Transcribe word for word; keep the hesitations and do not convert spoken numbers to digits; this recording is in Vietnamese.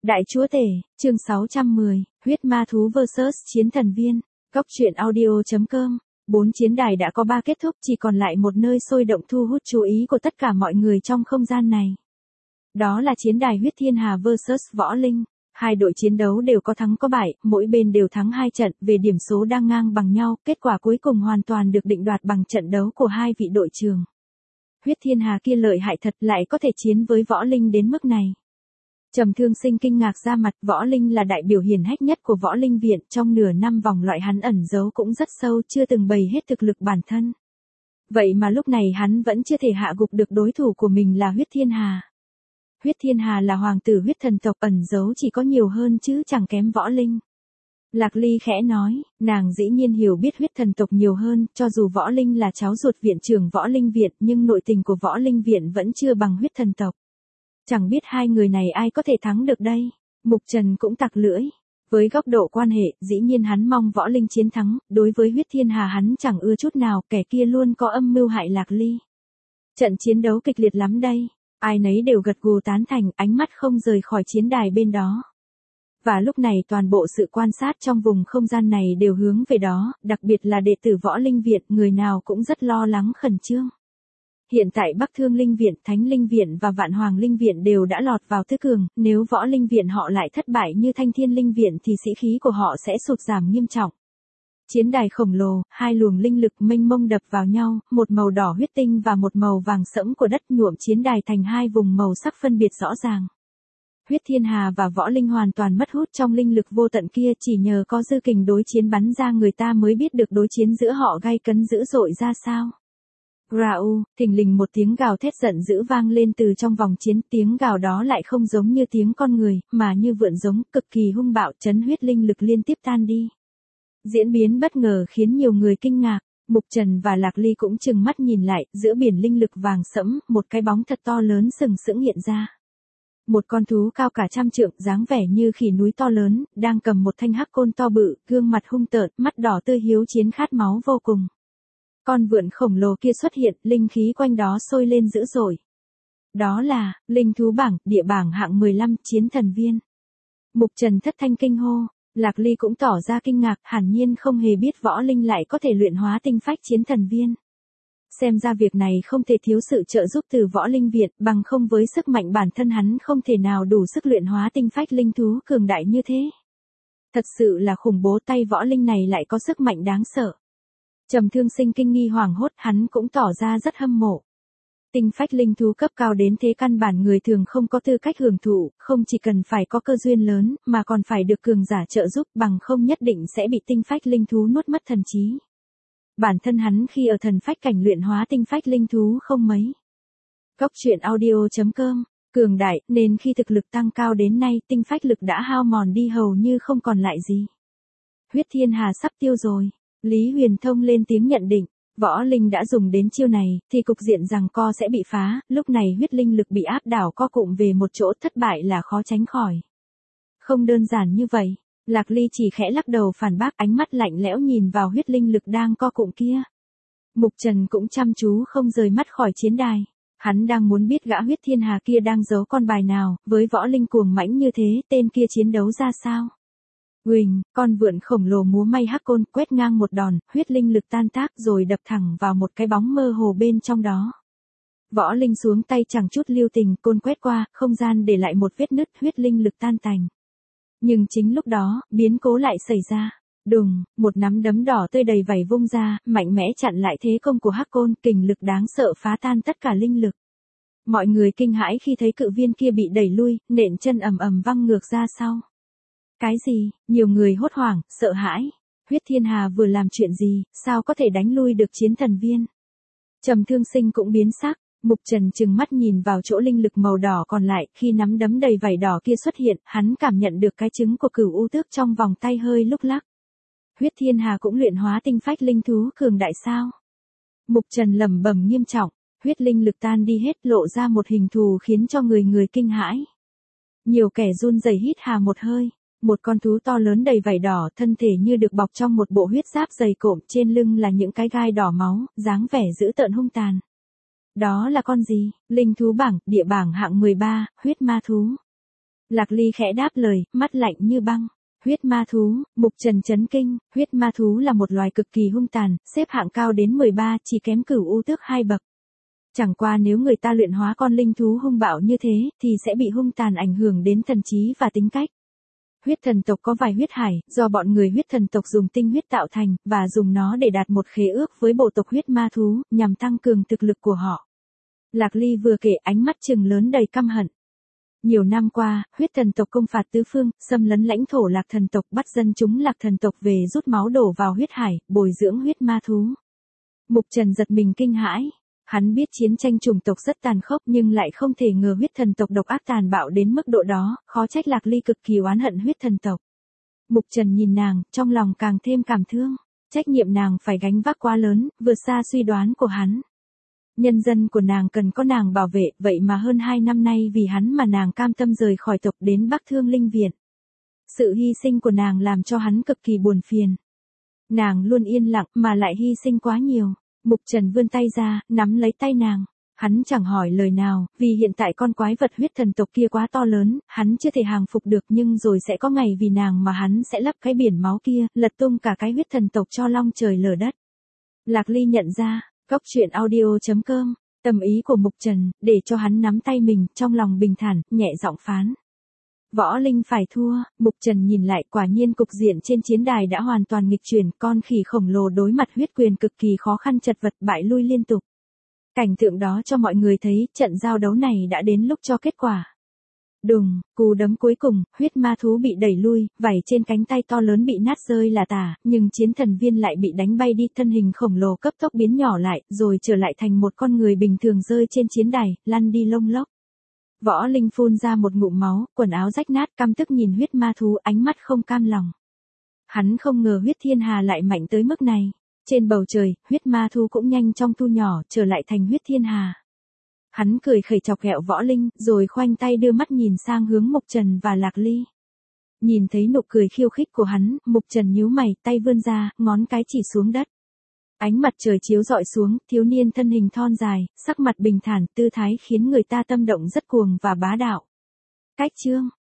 Đại chúa tể, chương sáu trăm mười, huyết ma thú versus chiến thần viên. Góc truyện audio.com. Bốn chiến đài đã có ba kết thúc, chỉ còn lại một nơi sôi động thu hút chú ý của tất cả mọi người trong không gian này. Đó là chiến đài huyết thiên hà versus võ linh. Hai đội chiến đấu đều có thắng có bại, mỗi bên đều thắng hai trận, về điểm số đang ngang bằng nhau, kết quả cuối cùng hoàn toàn được định đoạt bằng trận đấu của hai vị đội trưởng. Huyết thiên hà kia lợi hại thật, lại có thể chiến với võ linh đến mức này. Trầm Thương Sinh kinh ngạc ra mặt, võ linh là đại biểu hiển hách nhất của võ linh viện, trong nửa năm vòng loại hắn ẩn giấu cũng rất sâu, chưa từng bày hết thực lực bản thân. Vậy mà lúc này hắn vẫn chưa thể hạ gục được đối thủ của mình là huyết thiên hà. Huyết thiên hà là hoàng tử huyết thần tộc, ẩn giấu chỉ có nhiều hơn chứ chẳng kém võ linh. Lạc Ly khẽ nói, nàng dĩ nhiên hiểu biết huyết thần tộc nhiều hơn, cho dù võ linh là cháu ruột viện trưởng võ linh viện, nhưng nội tình của võ linh viện vẫn chưa bằng huyết thần tộc. Chẳng biết hai người này ai có thể thắng được đây. Mục Trần cũng tặc lưỡi. Với góc độ quan hệ, dĩ nhiên hắn mong võ linh chiến thắng, đối với huyết thiên hà hắn chẳng ưa chút nào, kẻ kia luôn có âm mưu hại Lạc Ly. Trận chiến đấu kịch liệt lắm đây. Ai nấy đều gật gù tán thành, ánh mắt không rời khỏi chiến đài bên đó. Và lúc này toàn bộ sự quan sát trong vùng không gian này đều hướng về đó, đặc biệt là đệ tử võ linh viện, người nào cũng rất lo lắng khẩn trương. Hiện tại Bắc Thương Linh Viện, Thánh Linh Viện và Vạn Hoàng Linh Viện đều đã lọt vào tứ cường, nếu võ linh viện họ lại thất bại như Thanh Thiên Linh Viện thì sĩ khí của họ sẽ sụt giảm nghiêm trọng. Chiến đài khổng lồ, hai luồng linh lực mênh mông đập vào nhau, một màu đỏ huyết tinh và một màu vàng sẫm của đất nhuộm chiến đài thành hai vùng màu sắc phân biệt rõ ràng. Huyết thiên hà và võ linh hoàn toàn mất hút trong linh lực vô tận kia, chỉ nhờ có dư kình đối chiến bắn ra người ta mới biết được đối chiến giữa họ gay cấn dữ dội ra sao. Rau, thình lình một tiếng gào thét giận dữ vang lên từ trong vòng chiến, tiếng gào đó lại không giống như tiếng con người, mà như vượn giống, cực kỳ hung bạo, chấn huyết linh lực liên tiếp tan đi. Diễn biến bất ngờ khiến nhiều người kinh ngạc, Mục Trần và Lạc Ly cũng chừng mắt nhìn lại, giữa biển linh lực vàng sẫm, một cái bóng thật to lớn sừng sững hiện ra. Một con thú cao cả trăm trượng, dáng vẻ như khỉ núi to lớn, đang cầm một thanh hắc côn to bự, gương mặt hung tợn, mắt đỏ tươi hiếu chiến khát máu vô cùng. Con vượn khổng lồ kia xuất hiện, linh khí quanh đó sôi lên dữ dội. Đó là, linh thú bảng, địa bảng hạng mười lăm, chiến thần viên. Mục Trần thất thanh kinh hô, Lạc Ly cũng tỏ ra kinh ngạc, hẳn nhiên không hề biết võ linh lại có thể luyện hóa tinh phách chiến thần viên. Xem ra việc này không thể thiếu sự trợ giúp từ võ linh viện, bằng không với sức mạnh bản thân hắn không thể nào đủ sức luyện hóa tinh phách linh thú cường đại như thế. Thật sự là khủng bố, tay võ linh này lại có sức mạnh đáng sợ. Trầm Thương Sinh kinh nghi hoảng hốt, hắn cũng tỏ ra rất hâm mộ. Tinh phách linh thú cấp cao đến thế căn bản người thường không có tư cách hưởng thụ, không chỉ cần phải có cơ duyên lớn, mà còn phải được cường giả trợ giúp, bằng không nhất định sẽ bị tinh phách linh thú nuốt mất thần trí. Bản thân hắn khi ở thần phách cảnh luyện hóa tinh phách linh thú không mấy. Góc truyện audio.com, cường đại, nên khi thực lực tăng cao đến nay, tinh phách lực đã hao mòn đi hầu như không còn lại gì. Huyết thiên hà sắp tiêu rồi. Lý Huyền Thông lên tiếng nhận định, võ linh đã dùng đến chiêu này, thì cục diện giằng co sẽ bị phá, lúc này huyết linh lực bị áp đảo co cụm về một chỗ, thất bại là khó tránh khỏi. Không đơn giản như vậy, Lạc Ly chỉ khẽ lắc đầu phản bác, ánh mắt lạnh lẽo nhìn vào huyết linh lực đang co cụm kia. Mục Trần cũng chăm chú không rời mắt khỏi chiến đài, hắn đang muốn biết gã huyết thiên hà kia đang giấu con bài nào, với võ linh cuồng mãnh như thế, tên kia chiến đấu ra sao. Huỳnh, con vượn khổng lồ múa may hắc côn, quét ngang một đòn, huyết linh lực tan tác rồi đập thẳng vào một cái bóng mơ hồ bên trong đó. Võ linh xuống tay chẳng chút lưu tình, côn quét qua, không gian để lại một vết nứt, huyết linh lực tan tành. Nhưng chính lúc đó, biến cố lại xảy ra. Đùng, một nắm đấm đỏ tươi đầy vảy vung ra, mạnh mẽ chặn lại thế công của hắc côn, kình lực đáng sợ phá tan tất cả linh lực. Mọi người kinh hãi khi thấy cự viên kia bị đẩy lui, nện chân ầm ầm văng ngược ra sau. Cái gì? Nhiều người hốt hoảng, sợ hãi. Huyết thiên hà vừa làm chuyện gì, sao có thể đánh lui được chiến thần viên? Trầm Thương Sinh cũng biến sắc, Mục Trần trừng mắt nhìn vào chỗ linh lực màu đỏ còn lại, khi nắm đấm đầy vảy đỏ kia xuất hiện, hắn cảm nhận được cái trứng của cửu u tước trong vòng tay hơi lúc lắc. Huyết thiên hà cũng luyện hóa tinh phách linh thú cường đại sao? Mục Trần lẩm bẩm nghiêm trọng, huyết linh lực tan đi hết, lộ ra một hình thù khiến cho người người kinh hãi. Nhiều kẻ run rẩy hít hà một hơi. Một con thú to lớn đầy vảy đỏ, thân thể như được bọc trong một bộ huyết giáp dày cộm, trên lưng là những cái gai đỏ máu, dáng vẻ dữ tợn hung tàn. Đó là con gì? Linh thú bảng, địa bảng hạng mười ba, huyết ma thú. Lạc Ly khẽ đáp lời, mắt lạnh như băng. Huyết ma thú, Mục Trần chấn kinh, huyết ma thú là một loài cực kỳ hung tàn, xếp hạng cao đến mười ba, chỉ kém Cửu U Tước hai bậc. Chẳng qua nếu người ta luyện hóa con linh thú hung bạo như thế, thì sẽ bị hung tàn ảnh hưởng đến thần trí và tính cách. Huyết thần tộc có vài huyết hải, do bọn người huyết thần tộc dùng tinh huyết tạo thành, và dùng nó để đạt một khế ước với bộ tộc huyết ma thú, nhằm tăng cường thực lực của họ. Lạc Ly vừa kể ánh mắt trừng lớn đầy căm hận. Nhiều năm qua, huyết thần tộc công phạt tứ phương, xâm lấn lãnh thổ lạc thần tộc, bắt dân chúng lạc thần tộc về rút máu đổ vào huyết hải, bồi dưỡng huyết ma thú. Mục Trần giật mình kinh hãi. Hắn biết chiến tranh chủng tộc rất tàn khốc nhưng lại không thể ngờ huyết thần tộc độc ác tàn bạo đến mức độ đó, khó trách Lạc Ly cực kỳ oán hận huyết thần tộc. Mục Trần nhìn nàng, trong lòng càng thêm cảm thương. Trách nhiệm nàng phải gánh vác quá lớn, vượt xa suy đoán của hắn. Nhân dân của nàng cần có nàng bảo vệ, vậy mà hơn hai năm nay vì hắn mà nàng cam tâm rời khỏi tộc đến Bắc Thương Linh Viện. Sự hy sinh của nàng làm cho hắn cực kỳ buồn phiền. Nàng luôn yên lặng mà lại hy sinh quá nhiều. Mục Trần vươn tay ra, nắm lấy tay nàng. Hắn chẳng hỏi lời nào, vì hiện tại con quái vật huyết thần tộc kia quá to lớn, hắn chưa thể hàng phục được nhưng rồi sẽ có ngày vì nàng mà hắn sẽ lấp cái biển máu kia, lật tung cả cái huyết thần tộc cho long trời lở đất. Lạc Ly nhận ra, Cốc Truyện Audio chấm com, tâm ý của Mục Trần, để cho hắn nắm tay mình, trong lòng bình thản, nhẹ giọng phán. Võ Linh phải thua, Mục Trần nhìn lại, quả nhiên cục diện trên chiến đài đã hoàn toàn nghịch chuyển, con khỉ khổng lồ đối mặt huyết quyền cực kỳ khó khăn chật vật bại lui liên tục. Cảnh tượng đó cho mọi người thấy, trận giao đấu này đã đến lúc cho kết quả. Đùng, cú đấm cuối cùng, huyết ma thú bị đẩy lui, vảy trên cánh tay to lớn bị nát rơi là tả, nhưng chiến thần viên lại bị đánh bay đi, thân hình khổng lồ cấp tốc biến nhỏ lại, rồi trở lại thành một con người bình thường rơi trên chiến đài, lăn đi lông lốc. Võ Linh phun ra một ngụm máu, quần áo rách nát, căm tức nhìn huyết ma thú, ánh mắt không cam lòng. Hắn không ngờ huyết thiên hà lại mạnh tới mức này. Trên bầu trời, huyết ma thú cũng nhanh trong thu nhỏ, trở lại thành huyết thiên hà. Hắn cười khẩy chọc ghẹo Võ Linh, rồi khoanh tay đưa mắt nhìn sang hướng Mục Trần và Lạc Ly. Nhìn thấy nụ cười khiêu khích của hắn, Mục Trần nhíu mày, tay vươn ra, ngón cái chỉ xuống đất. Ánh mặt trời chiếu rọi xuống, thiếu niên thân hình thon dài, sắc mặt bình thản, tư thái khiến người ta tâm động rất cuồng và bá đạo. Cách chương